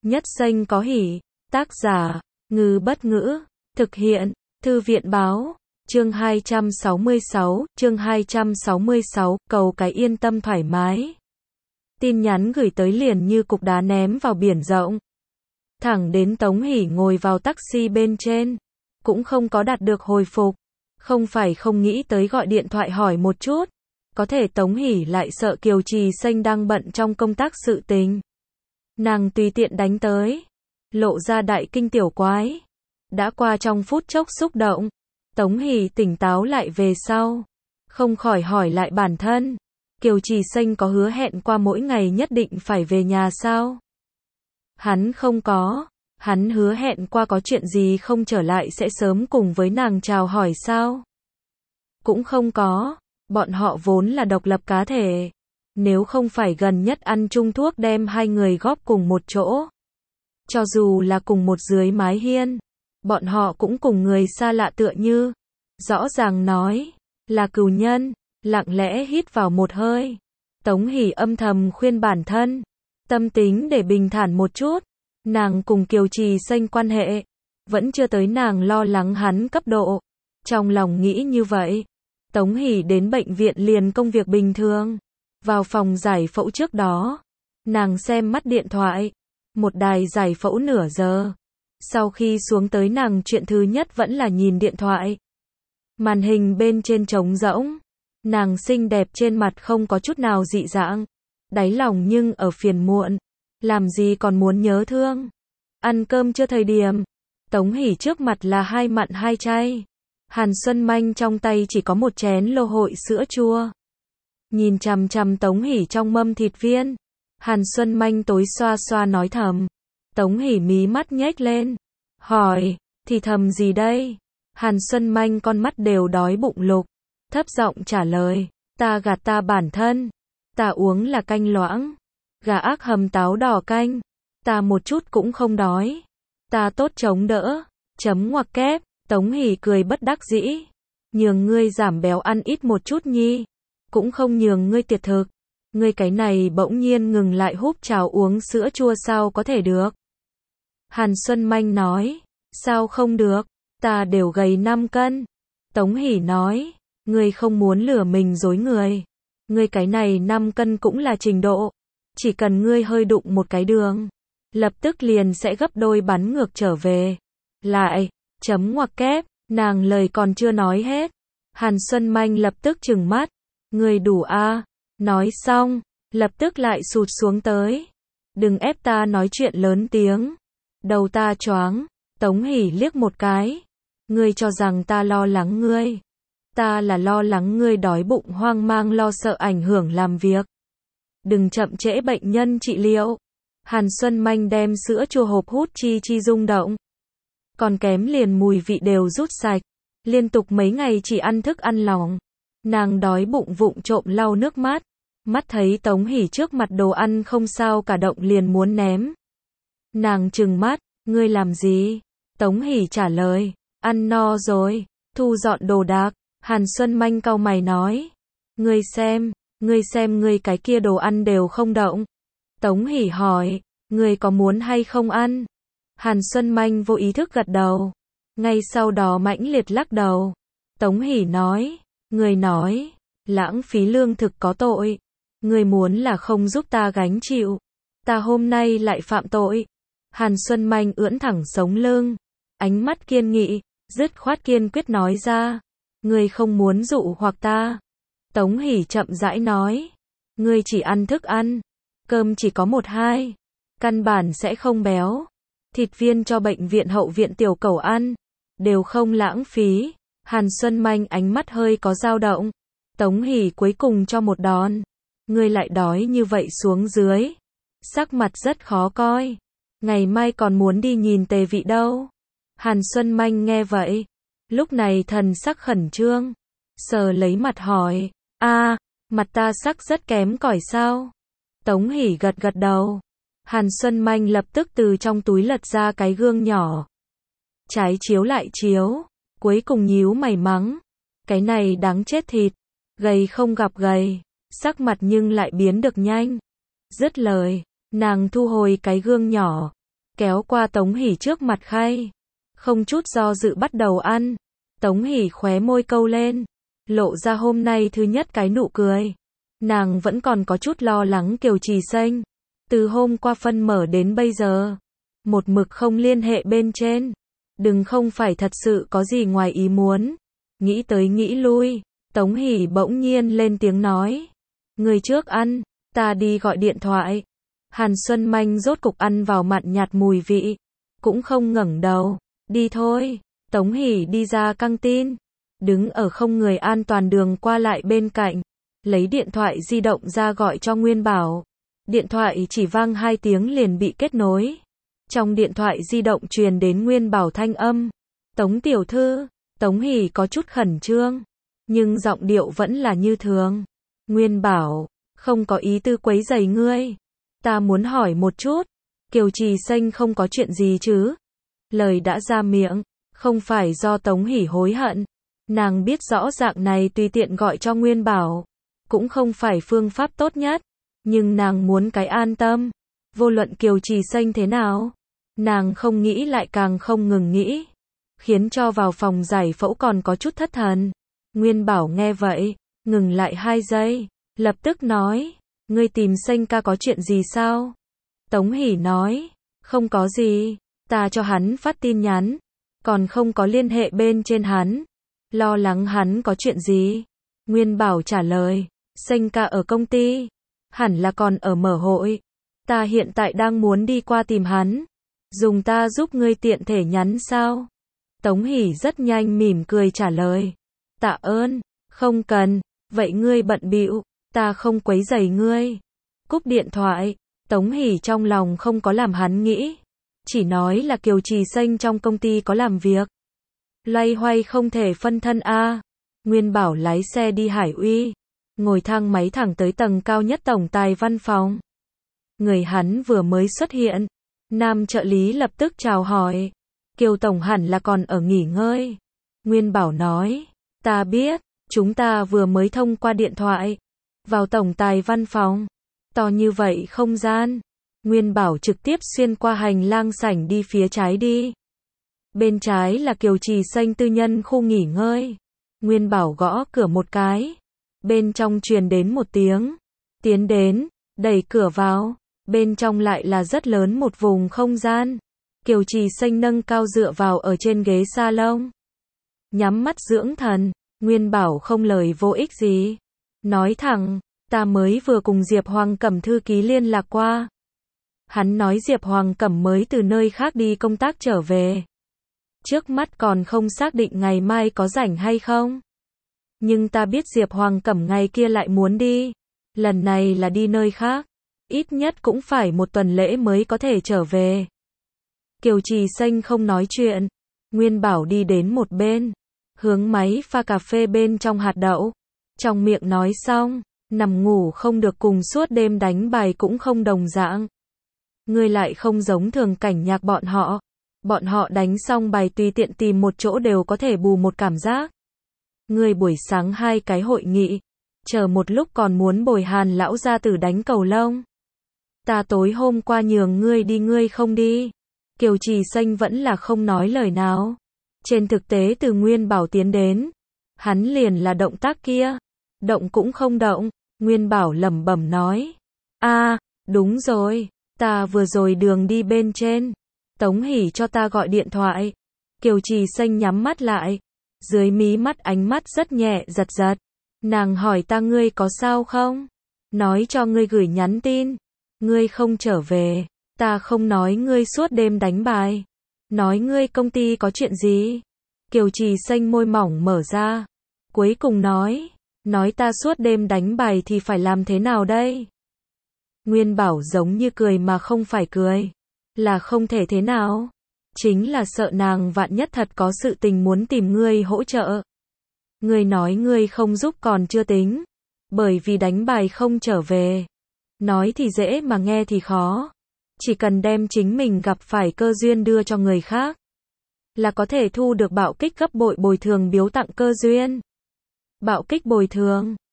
Nhất xanh có hỉ. Tác giả, Ngư Bất Ngữ. Thực hiện, Thư viện Báo. Chương 266, cầu cái yên tâm thoải mái. Tin nhắn gửi tới liền như cục đá ném vào biển rộng. Thẳng đến Tống Hỷ ngồi vào taxi bên trên, cũng không có đạt được hồi phục. Không phải không nghĩ tới gọi điện thoại hỏi một chút, có thể Tống Hỷ lại sợ Kiều Trì Xanh đang bận trong công tác sự tình. Nàng tùy tiện đánh tới, lộ ra đại kinh tiểu quái. Đã qua trong phút chốc xúc động, Tống Hỷ tỉnh táo lại về sau, không khỏi hỏi lại bản thân, Kiều Trì Xanh có hứa hẹn qua mỗi ngày nhất định phải về nhà sao? Hắn không có, hắn hứa hẹn qua có chuyện gì không trở lại sẽ sớm cùng với nàng chào hỏi sao? Cũng không có, bọn họ vốn là độc lập cá thể, nếu không phải gần nhất ăn chung thuốc đem hai người góp cùng một chỗ. Cho dù là cùng một dưới mái hiên, bọn họ cũng cùng người xa lạ tựa như, rõ ràng nói, là cừu nhân, lặng lẽ hít vào một hơi. Tống Hỷ âm thầm khuyên bản thân, tâm tính để bình thản một chút, nàng cùng Kiều Trì Xanh quan hệ, vẫn chưa tới nàng lo lắng hắn cấp độ. Trong lòng nghĩ như vậy, Tống Hỷ đến bệnh viện liền công việc bình thường. Vào phòng giải phẫu trước đó, nàng xem mắt điện thoại, một đài giải phẫu nửa giờ. Sau khi xuống tới nàng chuyện thứ nhất vẫn là nhìn điện thoại. Màn hình bên trên trống rỗng, nàng xinh đẹp trên mặt không có chút nào dị dạng, đáy lòng nhưng ở phiền muộn, làm gì còn muốn nhớ thương. Ăn cơm chưa thời điểm, Tống Hỷ trước mặt là hai mặn hai chay. Hàn Xuân Manh trong tay chỉ có một chén lô hội sữa chua. Nhìn chằm chằm Tống Hỷ trong mâm thịt viên, Hàn Xuân Manh tối xoa xoa nói thầm. Tống Hỷ mí mắt nhếch lên, hỏi, thì thầm gì đây? Hàn Xuân Manh con mắt đều đói bụng lục, thấp giọng trả lời, ta gạt ta bản thân, ta uống là canh loãng, gà ác hầm táo đỏ canh, ta một chút cũng không đói, ta tốt chống đỡ, chấm ngoặc kép. Tống Hỷ cười bất đắc dĩ, nhường ngươi giảm béo ăn ít một chút nhi, cũng không nhường ngươi tiệt thực, ngươi cái này bỗng nhiên ngừng lại húp cháo uống sữa chua sao có thể được. Hàn Xuân Manh nói, sao không được, ta đều gầy 5 cân. Tống Hỷ nói, ngươi không muốn lừa mình dối người, ngươi cái này 5 cân cũng là trình độ, chỉ cần ngươi hơi đụng một cái đường, lập tức liền sẽ gấp đôi bắn ngược trở về. Lại, chấm ngoặc kép, nàng lời còn chưa nói hết, Hàn Xuân Manh lập tức trừng mắt, ngươi đủ a. Nói xong, lập tức lại sụt xuống tới, đừng ép ta nói chuyện lớn tiếng, đầu ta choáng. Tống Hỷ liếc một cái, ngươi cho rằng ta lo lắng ngươi, ta là lo lắng ngươi đói bụng hoang mang lo sợ ảnh hưởng làm việc, đừng chậm trễ bệnh nhân trị liệu. Hàn Xuân Manh đem sữa chua hộp hút chi chi rung động, còn kém liền mùi vị đều rút sạch, liên tục mấy ngày chỉ ăn thức ăn lỏng, nàng đói bụng vụng trộm lau nước mắt, mắt thấy Tống Hỷ trước mặt đồ ăn không sao cả động liền muốn ném. Nàng trừng mắt, ngươi làm gì? Tống Hỷ trả lời, ăn no rồi, thu dọn đồ đạc. Hàn Xuân Manh cau mày nói, ngươi xem ngươi cái kia đồ ăn đều không động. Tống Hỷ hỏi, ngươi có muốn hay không ăn? Hàn Xuân Manh vô ý thức gật đầu, ngay sau đó mãnh liệt lắc đầu. Tống Hỷ nói, ngươi nói, lãng phí lương thực có tội, ngươi muốn là không giúp ta gánh chịu, ta hôm nay lại phạm tội. Hàn Xuân Manh ưỡn thẳng sống lưng, ánh mắt kiên nghị, dứt khoát kiên quyết nói ra, ngươi không muốn dụ hoặc ta. Tống Hỷ chậm rãi nói, ngươi chỉ ăn thức ăn, cơm chỉ có 1-2, căn bản sẽ không béo. Thịt viên cho bệnh viện hậu viện tiểu cẩu ăn, đều không lãng phí. Hàn Xuân Manh ánh mắt hơi có dao động. Tống Hỷ cuối cùng cho một đòn. Ngươi lại đói như vậy xuống dưới, sắc mặt rất khó coi. Ngày mai còn muốn đi nhìn Tề Vị đâu. Hàn Xuân Manh nghe vậy, lúc này thần sắc khẩn trương, sờ lấy mặt hỏi, mặt ta sắc rất kém cỏi sao? Tống Hỷ gật gật đầu. Hàn Xuân Manh lập tức từ trong túi lật ra cái gương nhỏ, trái chiếu lại chiếu, cuối cùng nhíu mày mắng, cái này đáng chết thịt, gầy không gặp gầy, sắc mặt nhưng lại biến được nhanh. Dứt lời, nàng thu hồi cái gương nhỏ, kéo qua Tống Hỷ trước mặt khay. Không chút do dự bắt đầu ăn. Tống Hỷ khóe môi câu lên, lộ ra hôm nay thứ nhất cái nụ cười. Nàng vẫn còn có chút lo lắng Kiều Trì Xanh. Từ hôm qua phân mở đến bây giờ, một mực không liên hệ bên trên. Đừng không phải thật sự có gì ngoài ý muốn. Nghĩ tới nghĩ lui, Tống Hỷ bỗng nhiên lên tiếng nói. Người trước ăn, ta đi gọi điện thoại. Hàn Xuân Manh rốt cục ăn vào mặn nhạt mùi vị. Cũng không ngẩng đầu. Đi thôi. Tống Hỷ đi ra căng tin. Đứng ở không người an toàn đường qua lại bên cạnh. Lấy điện thoại di động ra gọi cho Nguyên Bảo. Điện thoại chỉ vang 2 tiếng liền bị kết nối. Trong điện thoại di động truyền đến Nguyên Bảo thanh âm. Tống tiểu thư. Tống Hỷ có chút khẩn trương. Nhưng giọng điệu vẫn là như thường. Nguyên Bảo, không có ý tư quấy rầy ngươi. Ta muốn hỏi một chút. Kiều Trì Xanh không có chuyện gì chứ? Lời đã ra miệng. Không phải do Tống Hỷ hối hận. Nàng biết rõ dạng này tùy tiện gọi cho Nguyên Bảo. Cũng không phải phương pháp tốt nhất. Nhưng nàng muốn cái an tâm. Vô luận Kiều Trì Xanh thế nào. Nàng không nghĩ lại càng không ngừng nghĩ. Khiến cho vào phòng giải phẫu còn có chút thất thần. Nguyên Bảo nghe vậy, ngừng lại 2 giây. Lập tức nói. Ngươi tìm Xanh ca có chuyện gì sao? Tống Hỷ nói. Không có gì. Ta cho hắn phát tin nhắn. Còn không có liên hệ bên trên hắn. Lo lắng hắn có chuyện gì? Nguyên Bảo trả lời. Xanh ca ở công ty. Hẳn là còn ở mở hội. Ta hiện tại đang muốn đi qua tìm hắn. Dùng ta giúp ngươi tiện thể nhắn sao? Tống Hỷ rất nhanh mỉm cười trả lời. Tạ ơn. Không cần. Vậy ngươi bận bịu. Ta không quấy rầy ngươi. Cúp điện thoại. Tống Hỷ trong lòng không có làm hắn nghĩ. Chỉ nói là Kiều Trì Xanh trong công ty có làm việc. Loay hoay không thể phân thân a. Nguyên Bảo lái xe đi Hải Uy. Ngồi thang máy thẳng tới tầng cao nhất tổng tài văn phòng. Người hắn vừa mới xuất hiện. Nam trợ lý lập tức chào hỏi. Kiều tổng hẳn là còn ở nghỉ ngơi. Nguyên Bảo nói. Ta biết, chúng ta vừa mới thông qua điện thoại. Vào tổng tài văn phòng. To như vậy không gian. Nguyên Bảo trực tiếp xuyên qua hành lang sảnh đi phía trái đi. Bên trái là Kiều Trì Xanh tư nhân khu nghỉ ngơi. Nguyên Bảo gõ cửa một cái. Bên trong truyền đến một tiếng. Tiến đến, đẩy cửa vào. Bên trong lại là rất lớn một vùng không gian. Kiều Trì Xanh nâng cao dựa vào ở trên ghế salon. Nhắm mắt dưỡng thần. Nguyên Bảo không lời vô ích gì. Nói thẳng, ta mới vừa cùng Diệp Hoàng Cẩm thư ký liên lạc qua. Hắn nói Diệp Hoàng Cẩm mới từ nơi khác đi công tác trở về. Trước mắt còn không xác định ngày mai có rảnh hay không. Nhưng ta biết Diệp Hoàng Cẩm ngày kia lại muốn đi. Lần này là đi nơi khác. Ít nhất cũng phải 1 tuần lễ mới có thể trở về. Kiều Trì Xanh không nói chuyện. Nguyên Bảo đi đến một bên. Hướng máy pha cà phê bên trong hạt đậu. Trong miệng nói xong. Nằm ngủ không được cùng suốt đêm đánh bài cũng không đồng dạng. Ngươi lại không giống thường cảnh nhạc bọn họ. Bọn họ đánh xong bài tùy tiện tìm một chỗ đều có thể bù một cảm giác. Ngươi buổi sáng 2 cái hội nghị. Chờ một lúc còn muốn bồi Hàn lão gia tử đánh cầu lông. Ta tối hôm qua nhường ngươi đi ngươi không đi. Kiều Trì Xanh vẫn là không nói lời nào. Trên thực tế từ Nguyên Bảo tiến đến. Hắn liền là động tác kia. Động cũng không động. Nguyên Bảo lẩm bẩm nói. Đúng rồi. Ta vừa rồi đường đi bên trên. Tống Hỷ cho ta gọi điện thoại. Kiều Trì Xanh nhắm mắt lại. Dưới mí mắt ánh mắt rất nhẹ giật giật. Nàng hỏi ta ngươi có sao không? Nói cho ngươi gửi nhắn tin. Ngươi không trở về. Ta không nói ngươi suốt đêm đánh bài. Nói ngươi công ty có chuyện gì? Kiều Trì Xanh môi mỏng mở ra. Cuối cùng nói. Nói ta suốt đêm đánh bài thì phải làm thế nào đây? Nguyên Bảo giống như cười mà không phải cười. Là không thể thế nào? Chính là sợ nàng vạn nhất thật có sự tình muốn tìm ngươi hỗ trợ. Ngươi nói ngươi không giúp còn chưa tính. Bởi vì đánh bài không trở về. Nói thì dễ mà nghe thì khó. Chỉ cần đem chính mình gặp phải cơ duyên đưa cho người khác. Là có thể thu được bạo kích gấp bội bồi thường biếu tặng cơ duyên. Bạo kích bồi thường.